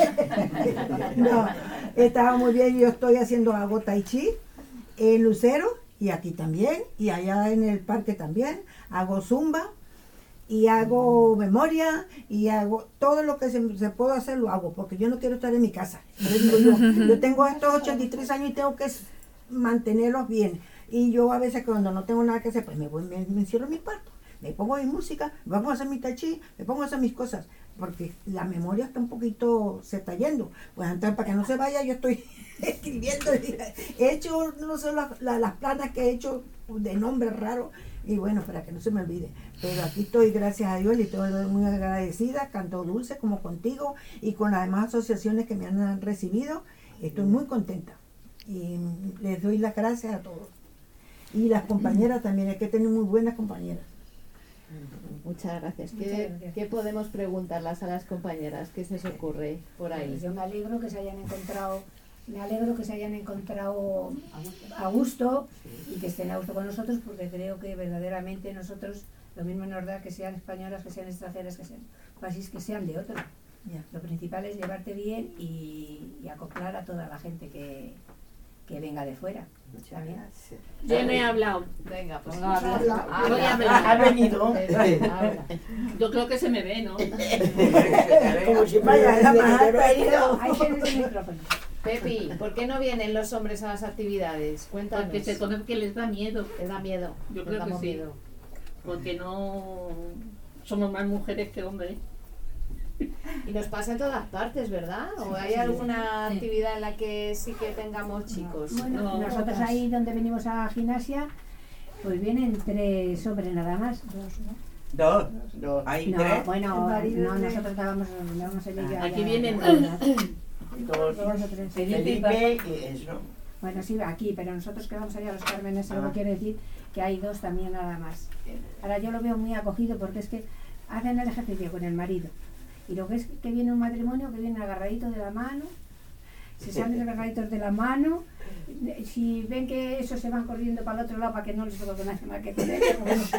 H: No, estaba muy bien. Yo estoy haciendo, hago tai chi en Lucero y aquí también, y allá en el parque también. Hago zumba y hago memoria y hago todo lo que se, se puede hacer, lo hago, porque yo no quiero estar en mi casa. Yo, digo, yo, yo tengo estos ochenta y tres años y tengo que mantenerlos bien. Y yo a veces cuando no tengo nada que hacer, pues me voy, me, me encierro en mi cuarto, me pongo mi música, me pongo a hacer mi tai chi, me pongo a hacer mis cosas, porque la memoria está un poquito, se está yendo. Pues entonces, para que no se vaya, yo estoy escribiendo. He hecho, no sé, la, la, las planas que he hecho de nombres raros, y bueno, para que no se me olvide. Pero aquí estoy, gracias a Dios, y estoy muy agradecida, tanto Dulce como contigo, y con las demás asociaciones que me han recibido. Estoy muy contenta, y les doy las gracias a todos. Y las compañeras también, hay que tener muy buenas compañeras.
C: Muchas gracias.
L: Muchas
C: ¿Qué,
L: gracias.
C: ¿Qué podemos preguntarlas a las compañeras? ¿Qué se os ocurre por ahí?
L: Pues yo me alegro que se hayan encontrado, me alegro que se hayan encontrado a gusto y que estén a gusto con nosotros, porque creo que verdaderamente nosotros, lo mismo nos da que sean españolas, que sean extranjeras, que sean países, que sean de otro.
H: Ya.
L: Lo principal es llevarte bien y, y acoplar a toda la gente que, que venga de fuera. ¿Está bien?
Q: Yo no he hablado.
C: Venga, pues
Q: No, habla.
C: habla.
Q: Ah, voy a
C: Habla.
Q: hablar.
J: Ha venido.
C: Habla.
Q: Yo creo que se me ve, ¿no?
J: Como si vaya la más alta y no.
L: Ahí tienes el micrófono.
C: Pepi, ¿por qué no vienen los hombres a las actividades? Cuéntanos.
Q: Porque se conoce que les da miedo.
C: ¿Les da miedo?
Q: Yo
C: Les
Q: creo que
C: damos
Q: sí.
C: miedo.
Q: Porque no somos más mujeres que hombres.
C: Y nos pasa en todas partes, ¿verdad? ¿O hay alguna
L: Sí.
C: actividad en la que sí que tengamos chicos?
L: Bueno,
Q: No,
L: nosotros ahí donde venimos a gimnasia, pues vienen tres hombres nada más. Dos, ¿no?
P: Dos, dos. Hay
L: No,
P: tres.
L: bueno,
G: El marido
L: no,
G: de-
L: nosotros estábamos, vamos a ir ya-
Q: Aquí
L: ya-
Q: vienen
L: ya-
P: Dos.
L: dos o tres.
P: Felipe y eso.
L: Bueno, sí, aquí, pero nosotros que vamos allá a los Cármenes,
P: Ah.
L: luego quiere decir que hay dos también nada más. Ahora yo lo veo muy acogido porque es que hacen el ejercicio con el marido. Y lo que es que viene un matrimonio que viene agarradito de la mano, se salen agarraditos de la mano, si ven que esos se van corriendo para el otro lado para que no les toque nada más que con ellos,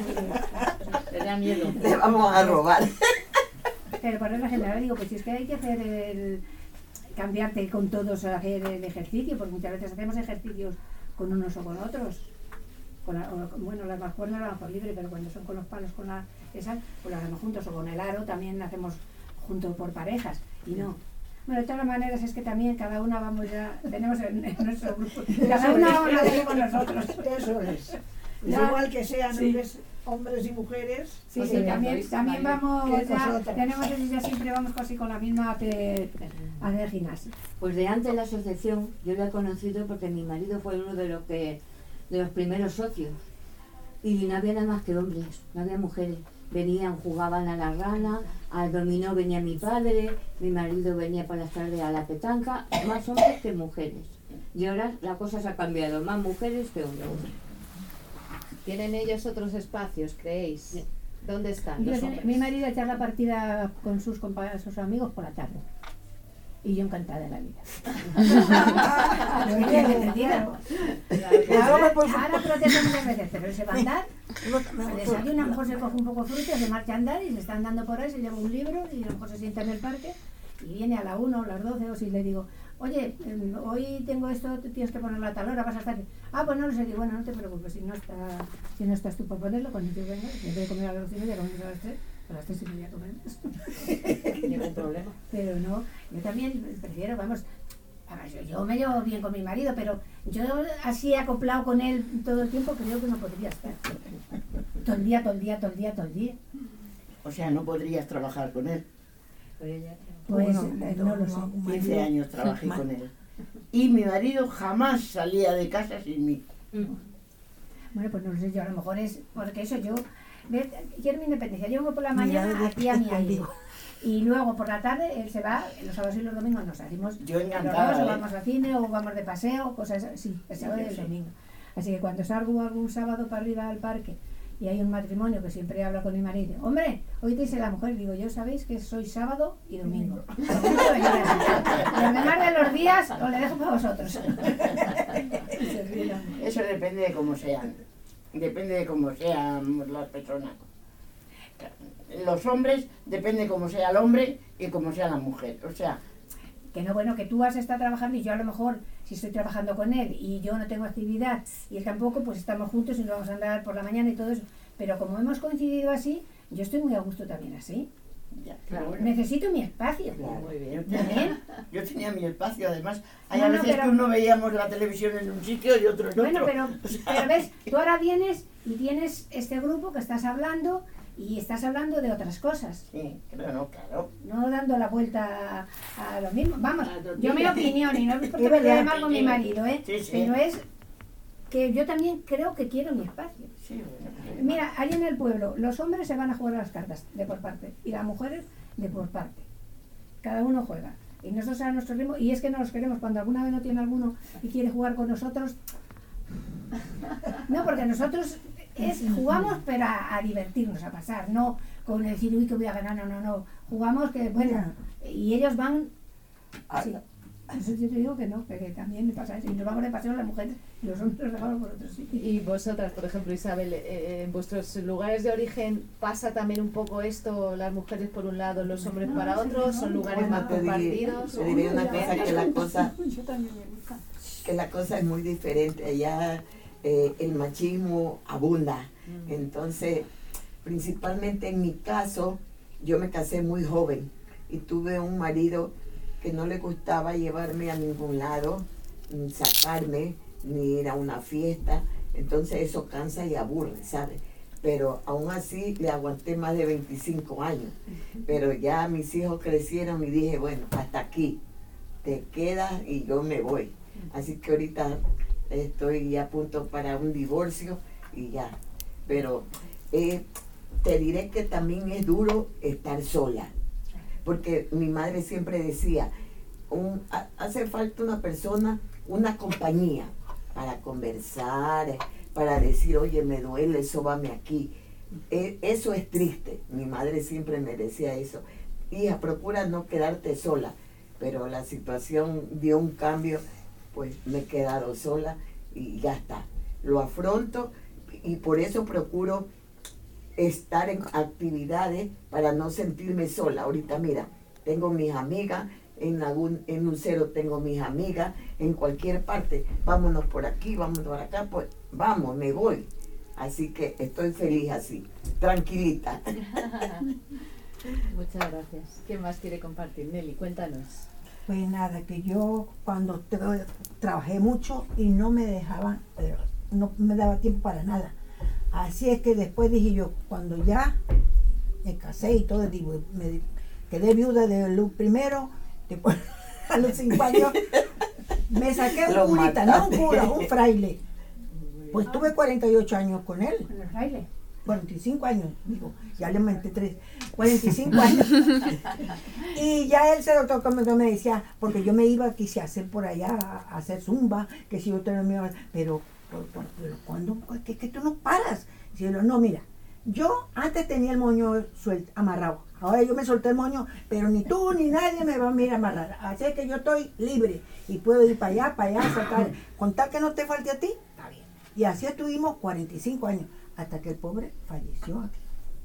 Q: Le da miedo.
P: Le vamos a robar.
L: pero por regla general digo, pues si es que hay que hacer el cambiarte con todos a hacer el ejercicio, porque muchas veces hacemos ejercicios con unos o con otros. Con la- o- bueno, las más cuerdas las por libre, pero cuando son con los palos, con la esa, pues las hacemos juntos, o con el aro también hacemos juntos por parejas, y no. Bueno, de todas maneras es que también cada una vamos ya, tenemos en, en nuestro grupo, cada una vamos a hacer con nosotros.
G: Eso es.
L: Ya.
G: Es igual que sean
L: Sí.
G: hombres, hombres y mujeres.
L: Sí,
G: pues
L: sí,
G: que
L: también,
G: veáis
L: también
G: también
L: vamos,
G: que
L: ya,
G: nosotras.
L: tenemos eso, ya siempre vamos casi con la misma a hacer, a hacer gimnasia.
I: Pues de antes la asociación yo la he conocido porque mi marido fue uno de los que de los primeros socios y no había nada más que hombres, no había mujeres. Venían, jugaban a la rana, al dominó venía mi padre, mi marido venía por las tardes a la petanca, más hombres que mujeres. Y ahora la cosa se ha cambiado, más mujeres que hombres.
C: ¿Tienen ellos otros espacios, creéis? ¿Dónde están
L: Yo
C: los
L: tiene-
C: hombres?
L: mi marido echar la partida con sus compa- sus amigos por la tarde. Y yo encantada de la vida. Lo que tiene entendido. Ahora, ahora protesta muchas veces, pero él se va a andar. Al desayuno a lo mejor se coge un poco de fruta, se marcha a andar y se está andando por ahí, se lleva un libro y a lo mejor se sienta en el parque y viene a la una o las doce o si le digo, oye, em, hoy tengo esto, tú tienes que ponerlo a tal hora, vas a estar... Ah, pues no lo sé, digo, bueno, no te preocupes, si no, está, si no estás tú por ponerlo, cuando yo venga, si en vez de comer a las doce y media, comemos a las tres, a las tres y media comemos.
C: Ningún problema.
L: Pero no, yo también prefiero, vamos, a ver, yo, yo me llevo bien con mi marido, pero yo así acoplado con él todo el tiempo creo que no podría estar. Todo el día, todo el día, todo el día, todo el día.
J: O sea, no podrías trabajar con él.
L: Pues
H: Bueno,
L: eh, no lo sé.
J: quince años trabajé con él. Y mi marido jamás salía de casa sin mí.
L: Bueno, pues no lo sé, yo a lo mejor es porque eso yo ¿ves? Quiero mi independencia. Yo vengo por la mañana
H: Mira,
L: aquí a mi
H: te
L: aire.
H: digo.
L: Y luego por la tarde él se va, los sábados y los domingos nos salimos.
J: Yo
L: a los
J: encantada,
L: dos, o
J: ¿eh?
L: vamos al cine o vamos de paseo, cosas así, el sábado y el
J: sí.
L: domingo. Así que cuando salgo algún sábado para arriba al parque y hay un matrimonio que siempre habla con mi marido, hombre, hoy te dice la mujer, digo, yo sabéis que soy sábado y domingo. Los demás de los días os le dejo para vosotros.
J: Eso depende de cómo sean. Depende de cómo sean las personas. Los hombres depende de cómo sea el hombre y cómo sea la mujer. O sea,
L: que no, bueno, que tú vas a estar trabajando y yo a lo mejor, si estoy trabajando con él y yo no tengo actividad y él tampoco, pues estamos juntos y nos vamos a andar por la mañana y todo eso. Pero como hemos coincidido así, yo estoy muy a gusto también así.
J: ya, claro.
L: Necesito mi espacio.
J: Claro.
L: Muy bien.
J: Yo tenía, yo tenía mi espacio, además. Hay
L: No,
J: a
L: no,
J: veces
L: pero-
J: que uno veíamos la televisión en un sitio y otro en
L: Bueno,
J: otro.
L: pero, pero ves, tú ahora vienes y tienes este grupo que estás hablando y estás hablando de otras cosas.
J: Sí, claro, claro.
L: No dando la vuelta a, a lo mismo. Vamos,
J: tortilla.
L: yo mi opinión, y no es porque
J: Es
L: me lleve
J: verdad,
L: mal con
J: sí,
L: mi
J: sí.
L: marido, ¿eh?
J: Sí, sí.
L: Pero es que yo también creo que quiero mi espacio.
J: Sí, bueno, pues,
L: Mira, ahí en el pueblo, los hombres se van a jugar a las cartas de por parte y las mujeres de por parte. Cada uno juega. Y nosotros a nuestro ritmo, y es que no los queremos. Cuando alguna vez no tiene alguno y quiere jugar con nosotros, no, porque nosotros es, jugamos pero a, a divertirnos, a pasar, no con decir, uy, que voy a ganar, no, no, no. Jugamos que, bueno, y ellos van así. Eso yo te digo que no, que, que también me pasa eso. Y nos vamos de paseo las mujeres y los hombres los dejamos por otros sitios.
C: Y vosotras, por ejemplo, Isabel, eh, en vuestros lugares de origen pasa también un poco esto, las mujeres por un lado, los hombres para otros, son lugares más
P: Bueno, te diré-
C: compartidos.
P: te diré una cosa, que la cosa,
G: Yo también me gusta.
P: que la cosa es muy diferente. Allá eh, el machismo abunda. Entonces, principalmente en mi caso, yo me casé muy joven y tuve un marido que no le gustaba llevarme a ningún lado, ni sacarme, ni ir a una fiesta. Entonces eso cansa y aburre, ¿sabes? Pero aún así le aguanté más de veinticinco años. Pero ya mis hijos crecieron y dije, bueno, hasta aquí, te quedas y yo me voy. Así que ahorita estoy a punto para un divorcio y ya. Pero eh, te diré que también es duro estar sola. Porque mi madre siempre decía, un, ha- hace falta una persona, una compañía para conversar, para decir, oye, me duele, sóbame aquí. E- eso es triste. Mi madre siempre me decía eso. Hija, procura no quedarte sola. Pero la situación dio un cambio, pues me he quedado sola y ya está. Lo afronto y por eso procuro estar en actividades para no sentirme sola. Ahorita mira, tengo mis amigas, en algún en un cero tengo mis amigas, en cualquier parte, vámonos por aquí, vámonos por acá, pues vamos, me voy. Así que estoy feliz así, tranquilita.
C: Muchas gracias. ¿Quién más quiere compartir? Nelly, cuéntanos.
H: Pues nada, que yo cuando tra- trabajé mucho y no me dejaban, pero no me daba tiempo para nada. Así es que después dije yo, cuando ya me casé y todo, digo, me quedé viuda de lo primero, después a los cinco años me saqué un
P: Lo
H: curita, no un
P: mataste.
H: cura, un fraile. Pues tuve cuarenta y ocho años con él.
L: ¿Con el fraile?
H: cuarenta y cinco años, digo, ya le aumenté tres, cuarenta y cinco años. Y ya él se lo tocó, me me decía, porque yo me iba, quise hacer por allá, a hacer zumba, que si yo te lo mío, pero, pero, pero, pero ¿cuándo? ¿Qué, que tú no paras? Y yo, no, mira, yo antes tenía el moño suelto, amarrado, ahora yo me solté el moño, pero ni tú ni nadie me va a mirar amarrar, así es que yo estoy libre y puedo ir para allá, para allá, sacar, con tal que no te falte a ti, está bien. Y así estuvimos cuarenta y cinco años, hasta que el pobre falleció aquí.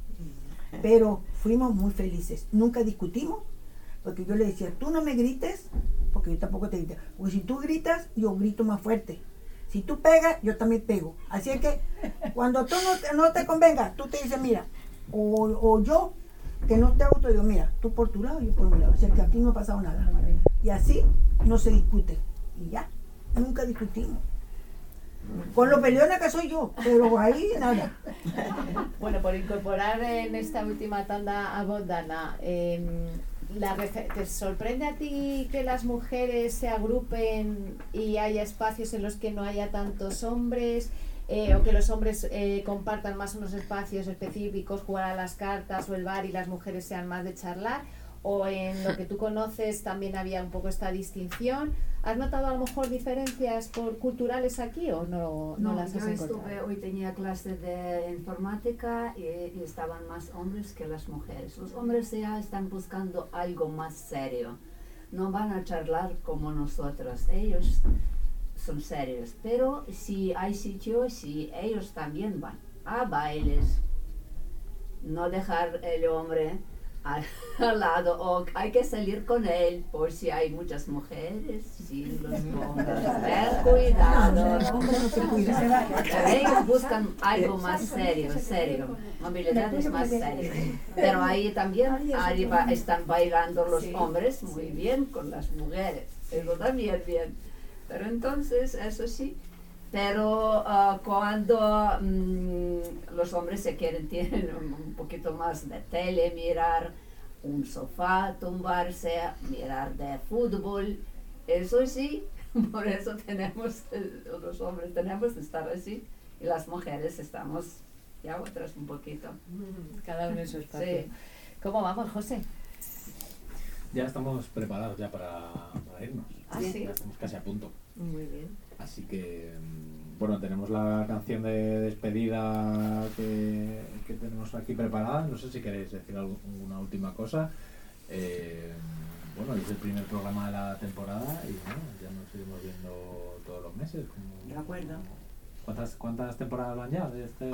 H: Pero fuimos muy felices, nunca discutimos, porque yo le decía, tú no me grites, porque yo tampoco te grito, porque si tú gritas, yo grito más fuerte. Si tú pegas, yo también pego. Así es que cuando tú no te, no te convenga, tú te dices, mira, o, o yo, que no te gusto, digo, mira, tú por tu lado, yo por mi lado. O sea que aquí no ha pasado nada. Y así no se discute. Y ya, nunca discutimos. Con lo peleona que soy yo, pero ahí nada.
C: Bueno, por incorporar en esta última tanda a Bondana, eh, la refe- ¿te sorprende a ti que las mujeres se agrupen y haya espacios en los que no haya tantos hombres? eh, o que los hombres eh, compartan más unos espacios específicos, jugar a las cartas o el bar y las mujeres sean más de charlar, o en lo que tú conoces también había un poco esta distinción. ¿Has notado a lo mejor diferencias por, culturales aquí o no, no,
O: No,
C: las has
O: yo
C: encontrado?
O: estuve, hoy tenía clase de informática y, y estaban más hombres que las mujeres. Los hombres ya están buscando algo más serio. No van a charlar como nosotros, ellos son serios. Pero si hay sitios, si ellos también van a bailes, no dejar el hombre al, al lado, o hay que salir con él por si hay muchas mujeres, si los pongas, ten cuidado. Ellos buscan algo más serio, serio, movilidad es más serio. Pero ahí también arriba están bailando los hombres muy bien con las mujeres, eso también bien. Pero entonces, eso sí, pero uh, cuando um, los hombres se quieren, tienen un, un poquito más de tele, mirar un sofá, tumbarse, mirar de fútbol, eso sí, por eso tenemos, eh, los hombres tenemos que estar así, y las mujeres estamos ya otras un poquito.
C: Cada uno en su espacio.
O: Sí.
C: ¿Cómo vamos, José?
D: Ya estamos preparados ya para, para irnos.
C: ¿Ah, sí?
D: Ya estamos casi a punto.
C: Muy bien.
D: Así que, bueno, tenemos la canción de despedida que, que tenemos aquí preparada. No sé si queréis decir alguna última cosa. Eh, bueno, es el primer programa de la temporada y bueno, ya nos iremos viendo todos los meses. Como,
F: de acuerdo.
D: ¿Cuántas, ¿Cuántas temporadas van ya de este...?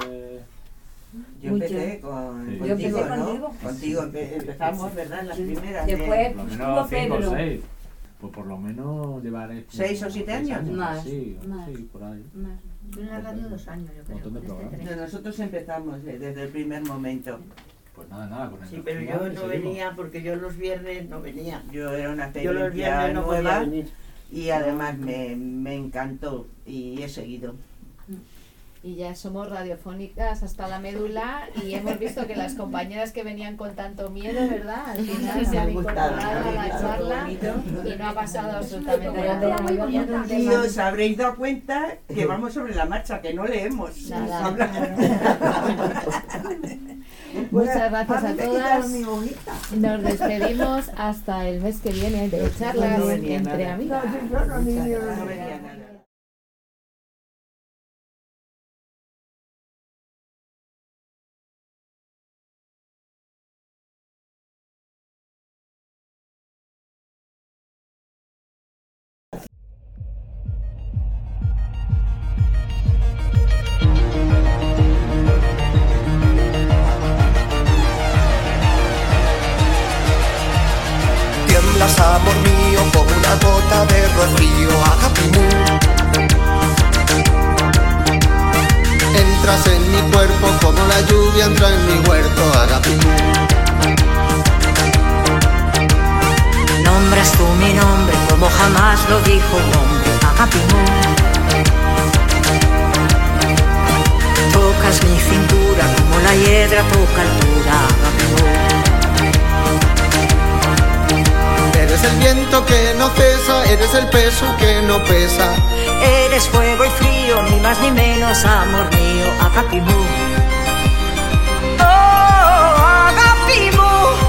F: Yo empecé con,
D: sí.
F: contigo,
L: Yo empecé
F: ¿no?
L: contigo.
F: Contigo empe- empezamos, ¿verdad? En las primeras.
L: Después
D: Por lo
L: estuvo
D: menos cinco o
L: Pedro.
D: seis. Pues por lo menos llevaré...
F: ¿Seis o siete
D: seis
F: años?
L: Más,
D: Sí,
L: más.
D: sí, por ahí.
L: Más. Yo en la radio dos años, yo creo.
D: Montón de
L: desde
D: programas.
L: tres.
F: No, nosotros empezamos eh, desde el primer momento.
D: Pues nada, nada, con el
J: Sí, pero yo no venía porque yo los viernes no venía.
F: Yo era una
J: Yo los
F: experiencia
J: viernes no podía
F: nueva
J: venir.
F: y además me, me encantó y he seguido.
C: Y ya somos radiofónicas hasta la médula y hemos visto que las compañeras que venían con tanto miedo, ¿verdad? Al final se han incorporado a la charla y no ha pasado absolutamente nada.
F: Y os habréis dado cuenta que vamos sobre la marcha, que no leemos.
C: Nada.
F: Muchas
C: Muchas gracias a todas. Nos despedimos hasta el mes que viene de charlas
F: No venía
C: entre
F: nada.
C: amigas.
F: No venía nada.
N: Tiemblas, amor mío, como una gota de rocío, Agapimú. Entras en mi cuerpo como la lluvia entra en mi huerto, Agapimú.
R: Nombras tú mi nombre como jamás lo dijo un hombre, Agapimú. Tocas mi cintura como la hiedra toca altura, Agapimú.
N: Eres el viento que no cesa, eres el peso que no pesa.
R: Eres fuego y frío, ni más ni menos, amor mío, Agapimú. Oh, Agapimú.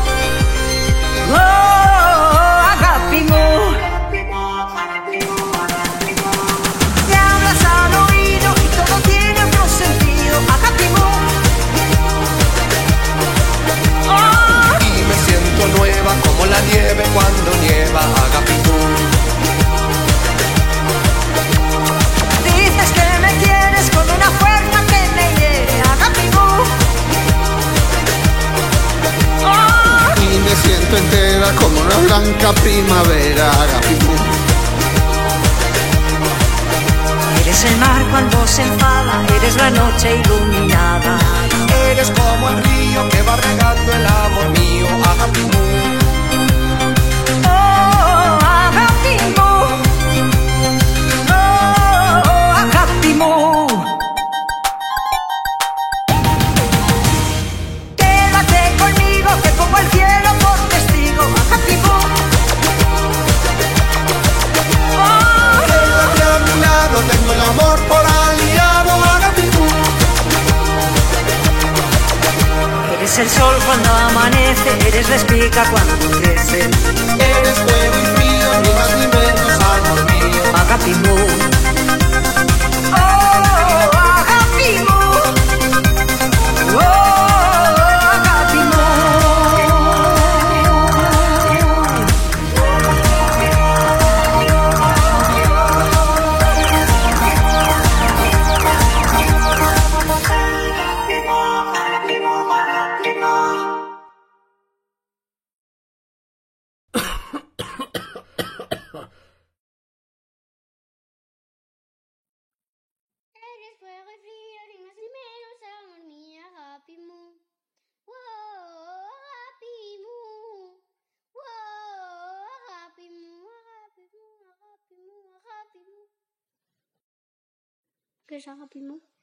R: Oh, Agapimú. Te hablas al oído y todo tiene otro sentido, Agapimú. Oh.
N: Y me siento nueva como la nieve cuando nieva, Agapimú.
R: Dices que me quieres con una fuerza que me hiere, Agapimú. Oh.
N: Y me siento entera como una blanca primavera, Agapimú.
R: Eres el mar cuando se enfada, eres la noche iluminada.
N: Eres como el río que va regando el amor mío, Agapimú.
R: Oh, Agapimú. Oh, Agapimú. Quédate conmigo que pongo el cielo por testigo, Agapimú.
N: Quédate a mi lado, tengo el amor por aliado, Agapimú.
R: pues les pica cuando crecen.
N: Eres fuego y frío, ni más ni menos, amor mío.
R: Agapimú. Oh, Agapimú. Oh, Agapimú.
S: Eres fuego y frío, ni más ni menos, amor mío, Agapimú. Wow, Agapimú. Wow, Agapimú, Agapimú, Agapimú, Agapimú. ¿Qué es Agapimú?